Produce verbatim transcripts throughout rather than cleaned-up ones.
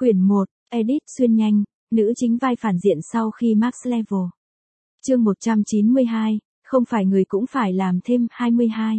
Quyển một, Edit xuyên nhanh, nữ chính vai phản diện sau khi Max Level. Chương một trăm chín mươi hai, không phải người cũng phải làm thêm hai mươi hai.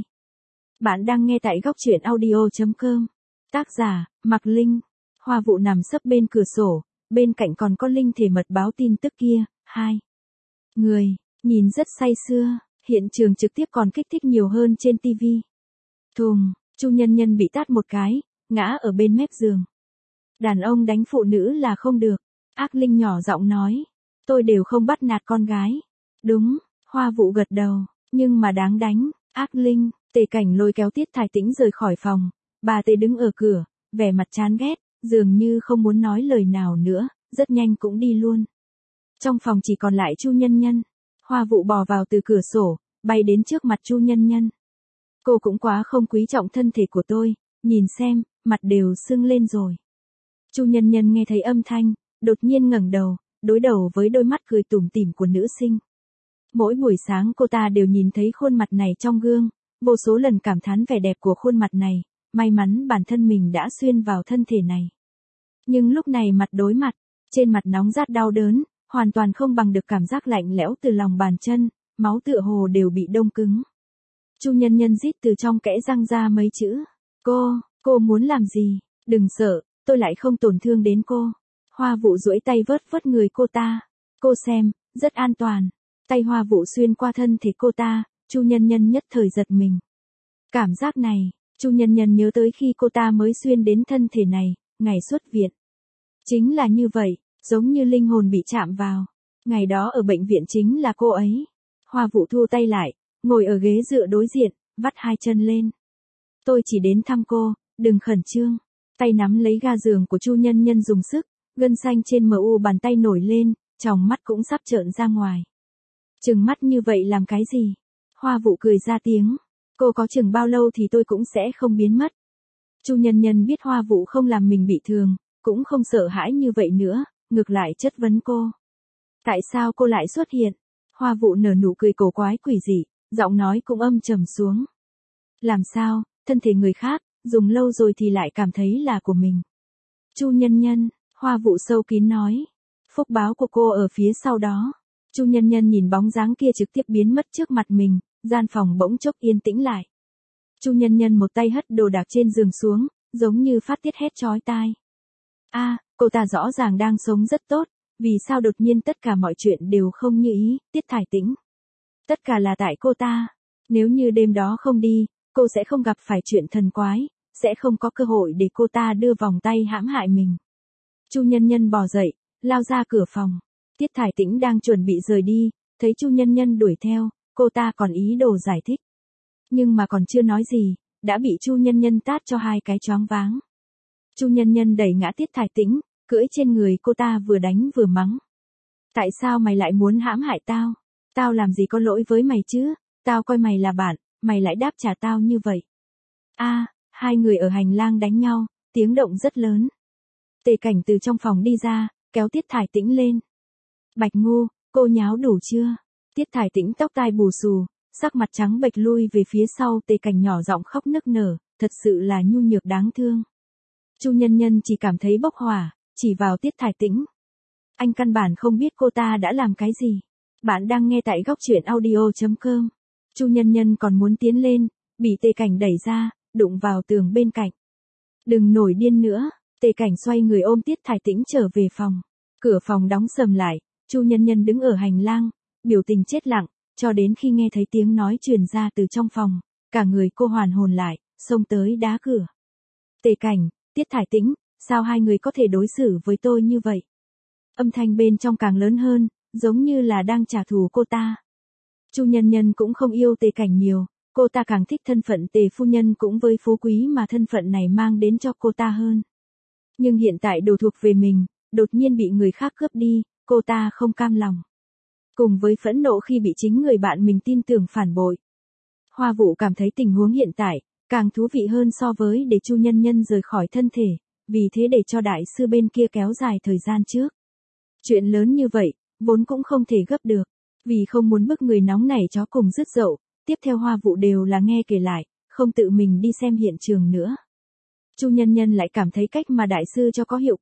Bạn đang nghe tại góc truyện audio chấm com. Tác giả, Mạc Linh. Hoa Vụ nằm sấp bên cửa sổ, bên cạnh còn có Linh thể mật báo tin tức kia. Hai người, nhìn rất say sưa, hiện trường trực tiếp còn kích thích nhiều hơn trên ti vi. Thùng, Chu Nhân Nhân bị tát một cái, ngã ở bên mép giường. Đàn ông đánh phụ nữ là không được. Ác Linh nhỏ giọng nói. Tôi đều không bắt nạt con gái. Đúng, Hoa Vụ gật đầu, nhưng mà đáng đánh. Ác Linh, Tề Cảnh lôi kéo Tiết Thải Tĩnh rời khỏi phòng. Bà Tề đứng ở cửa, vẻ mặt chán ghét, dường như không muốn nói lời nào nữa, rất nhanh cũng đi luôn. Trong phòng chỉ còn lại Chu Nhân Nhân. Hoa Vụ bò vào từ cửa sổ, bay đến trước mặt Chu Nhân Nhân. Cô cũng quá không quý trọng thân thể của tôi, nhìn xem, mặt đều sưng lên rồi. Chu Nhân Nhân nghe thấy âm thanh, đột nhiên ngẩng đầu, đối đầu với đôi mắt cười tủm tỉm của nữ sinh. Mỗi buổi sáng cô ta đều nhìn thấy khuôn mặt này trong gương, vô số lần cảm thán vẻ đẹp của khuôn mặt này, may mắn bản thân mình đã xuyên vào thân thể này. Nhưng lúc này mặt đối mặt, trên mặt nóng rát đau đớn, hoàn toàn không bằng được cảm giác lạnh lẽo từ lòng bàn chân, máu tựa hồ đều bị đông cứng. Chu Nhân Nhân rít từ trong kẽ răng ra mấy chữ. Cô, cô muốn làm gì? Đừng sợ, tôi lại không tổn thương đến cô. Hoa Vụ duỗi tay vớt vớt người cô ta. Cô xem, rất an toàn. Tay Hoa Vụ xuyên qua thân thể cô ta, Chu Nhân Nhân nhất thời giật mình. Cảm giác này, Chu Nhân Nhân nhớ tới khi cô ta mới xuyên đến thân thể này, ngày xuất viện. Chính là như vậy, giống như linh hồn bị chạm vào. Ngày đó ở bệnh viện chính là cô ấy. Hoa Vụ thu tay lại, ngồi ở ghế dựa đối diện, vắt hai chân lên. Tôi chỉ đến thăm cô, đừng khẩn trương. Tay nắm lấy ga giường của Chu Nhân Nhân dùng sức, gân xanh trên mờ u bàn tay nổi lên, tròng mắt cũng sắp trợn ra ngoài. Trừng mắt như vậy làm cái gì? Hoa Vụ cười ra tiếng. Cô có chừng bao lâu thì tôi cũng sẽ không biến mất. Chu Nhân Nhân biết Hoa Vụ không làm mình bị thương, cũng không sợ hãi như vậy nữa, ngược lại chất vấn cô. Tại sao cô lại xuất hiện? Hoa Vụ nở nụ cười cổ quái quỷ dị, giọng nói cũng âm trầm xuống. Làm sao, thân thể người khác, dùng lâu rồi thì lại cảm thấy là của mình. Chu Nhân Nhân, Hoa Vụ sâu kín nói. Phúc báo của cô ở phía sau đó. Chu Nhân Nhân nhìn bóng dáng kia trực tiếp biến mất trước mặt mình, gian phòng bỗng chốc yên tĩnh lại. Chu Nhân Nhân một tay hất đồ đạc trên giường xuống, giống như phát tiết hét chói tai. A, à, cô ta rõ ràng đang sống rất tốt, vì sao đột nhiên tất cả mọi chuyện đều không như ý, Tiết Thải Tĩnh. Tất cả là tại cô ta. Nếu như đêm đó không đi, cô sẽ không gặp phải chuyện thần quái, sẽ không có cơ hội để cô ta đưa vòng tay hãm hại mình. Chu Nhân Nhân bò dậy, lao ra cửa phòng. Tiết Thải Tĩnh đang chuẩn bị rời đi, thấy Chu Nhân Nhân đuổi theo, cô ta còn ý đồ giải thích. Nhưng mà còn chưa nói gì, đã bị Chu Nhân Nhân tát cho hai cái choáng váng. Chu Nhân Nhân đẩy ngã Tiết Thải Tĩnh, cưỡi trên người cô ta vừa đánh vừa mắng. Tại sao mày lại muốn hãm hại tao? Tao làm gì có lỗi với mày chứ? Tao coi mày là bạn, mày lại đáp trả tao như vậy. A, à, hai người ở hành lang đánh nhau, tiếng động rất lớn. Tề Cảnh từ trong phòng đi ra, kéo Tiết Thải Tĩnh lên. Bạch Ngu, cô nháo đủ chưa? Tiết Thải Tĩnh tóc tai bù xù, sắc mặt trắng bệch lui về phía sau. Tề Cảnh nhỏ giọng khóc nức nở, thật sự là nhu nhược đáng thương. Chu Nhân Nhân chỉ cảm thấy bốc hỏa, chỉ vào Tiết Thải Tĩnh. Anh căn bản không biết cô ta đã làm cái gì. Bạn đang nghe tại góc truyện audio chấm com. Chu Nhân Nhân còn muốn tiến lên, bị Tề Cảnh đẩy ra, đụng vào tường bên cạnh. Đừng nổi điên nữa. Tề Cảnh xoay người ôm Tiết Thải Tĩnh trở về phòng. Cửa phòng đóng sầm lại, Chu Nhân Nhân đứng ở hành lang, biểu tình chết lặng, cho đến khi nghe thấy tiếng nói truyền ra từ trong phòng, cả người cô hoàn hồn lại, xông tới đá cửa. Tề Cảnh, Tiết Thải Tĩnh, sao hai người có thể đối xử với tôi như vậy? Âm thanh bên trong càng lớn hơn, giống như là đang trả thù cô ta. Chu Nhân Nhân cũng không yêu Tề Cảnh nhiều, cô ta càng thích thân phận Tề phu nhân cũng với phú quý mà thân phận này mang đến cho cô ta hơn. Nhưng hiện tại đồ thuộc về mình, đột nhiên bị người khác cướp đi, cô ta không cam lòng. Cùng với phẫn nộ khi bị chính người bạn mình tin tưởng phản bội. Hoa Vụ cảm thấy tình huống hiện tại, càng thú vị hơn so với để Chu Nhân Nhân rời khỏi thân thể, vì thế để cho đại sư bên kia kéo dài thời gian trước. Chuyện lớn như vậy, vốn cũng không thể gấp được, vì không muốn bức người nóng này chó cùng rứt dậu, tiếp theo Hoa Vụ đều là nghe kể lại, không tự mình đi xem hiện trường nữa. Chu Nhân Nhân lại cảm thấy cách mà đại sư cho có hiệu quả,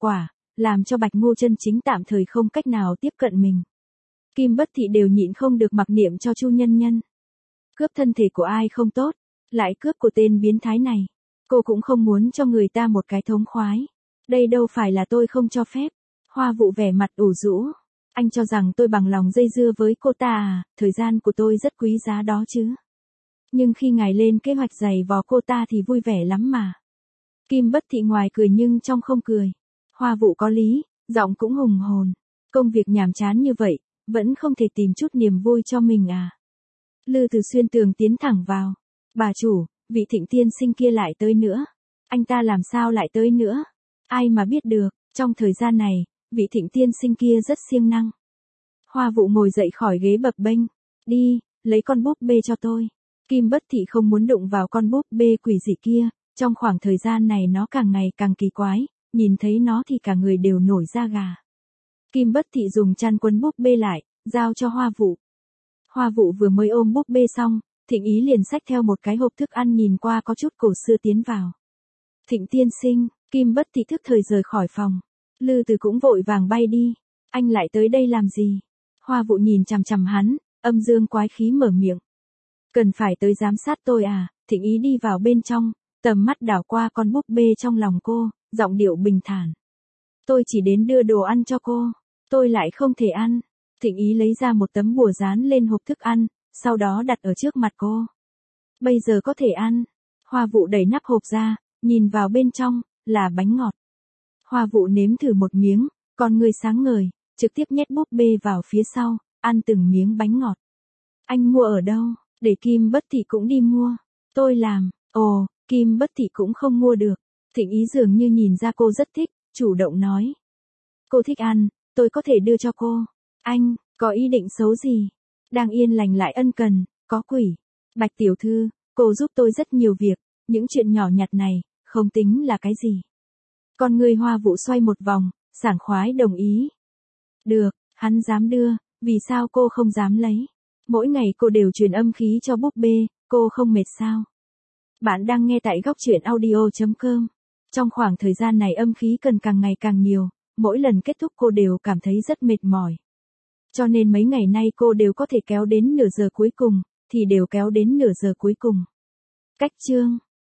làm cho Bạch Ngô chân chính tạm thời không cách nào tiếp cận mình. Kim Bất Thị đều nhịn không được mặc niệm cho Chu Nhân Nhân. Cướp thân thể của ai không tốt, lại cướp của tên biến thái này. Cô cũng không muốn cho người ta một cái thống khoái. Đây đâu phải là tôi không cho phép. Hoa Vụ vẻ mặt ủ rũ. Anh cho rằng tôi bằng lòng dây dưa với cô ta à, thời gian của tôi rất quý giá đó chứ. Nhưng khi ngài lên kế hoạch giày vò cô ta thì vui vẻ lắm mà. Kim Bất Thị ngoài cười nhưng trong không cười. Hoa Vụ có lý, giọng cũng hùng hồn. Công việc nhàm chán như vậy, vẫn không thể tìm chút niềm vui cho mình à. Lư Từ Xuyên tường tiến thẳng vào. Bà chủ, vị Thịnh tiên sinh kia lại tới nữa. Anh ta làm sao lại tới nữa? Ai mà biết được, trong thời gian này, vị Thịnh tiên sinh kia rất siêng năng. Hoa Vụ ngồi dậy khỏi ghế bập bênh. Đi, lấy con búp bê cho tôi. Kim Bất Thị không muốn đụng vào con búp bê quỷ dị kia. Trong khoảng thời gian này nó càng ngày càng kỳ quái, nhìn thấy nó thì cả người đều nổi da gà. Kim Bất Thị dùng chăn quấn búp bê lại, giao cho Hoa Vụ. Hoa Vụ vừa mới ôm búp bê xong, Thịnh Ý liền xách theo một cái hộp thức ăn nhìn qua có chút cổ xưa tiến vào. Thịnh tiên sinh, Kim Bất Thị thức thời rời khỏi phòng. Lư Từ cũng vội vàng bay đi. Anh lại tới đây làm gì? Hoa Vụ nhìn chằm chằm hắn, âm dương quái khí mở miệng. Cần phải tới giám sát tôi à? Thịnh Ý đi vào bên trong, tầm mắt đảo qua con búp bê trong lòng cô, giọng điệu bình thản. Tôi chỉ đến đưa đồ ăn cho cô, tôi lại không thể ăn. Thịnh Ý lấy ra một tấm bùa dán lên hộp thức ăn, sau đó đặt ở trước mặt cô. Bây giờ có thể ăn. Hoa Vụ đẩy nắp hộp ra, nhìn vào bên trong, là bánh ngọt. Hoa Vụ nếm thử một miếng, con người sáng ngời, trực tiếp nhét búp bê vào phía sau, ăn từng miếng bánh ngọt. Anh mua ở đâu? Để Kim Bất Thị cũng đi mua. Tôi làm. Ồ, Kim Bất Thị cũng không mua được. Thịnh Ý dường như nhìn ra cô rất thích, chủ động nói. Cô thích ăn, tôi có thể đưa cho cô. Anh, có ý định xấu gì? Đang yên lành lại ân cần, có quỷ. Bạch tiểu thư, cô giúp tôi rất nhiều việc, những chuyện nhỏ nhặt này, không tính là cái gì. Con người Hoa Vụ xoay một vòng, sảng khoái đồng ý. Được, hắn dám đưa, vì sao cô không dám lấy? Mỗi ngày cô đều truyền âm khí cho búp bê, cô không mệt sao? Bạn đang nghe tại góc truyện audio chấm com. Trong khoảng thời gian này âm khí cần càng ngày càng nhiều, mỗi lần kết thúc cô đều cảm thấy rất mệt mỏi. Cho nên mấy ngày nay cô đều có thể kéo đến nửa giờ cuối cùng, thì đều kéo đến nửa giờ cuối cùng. Cách chương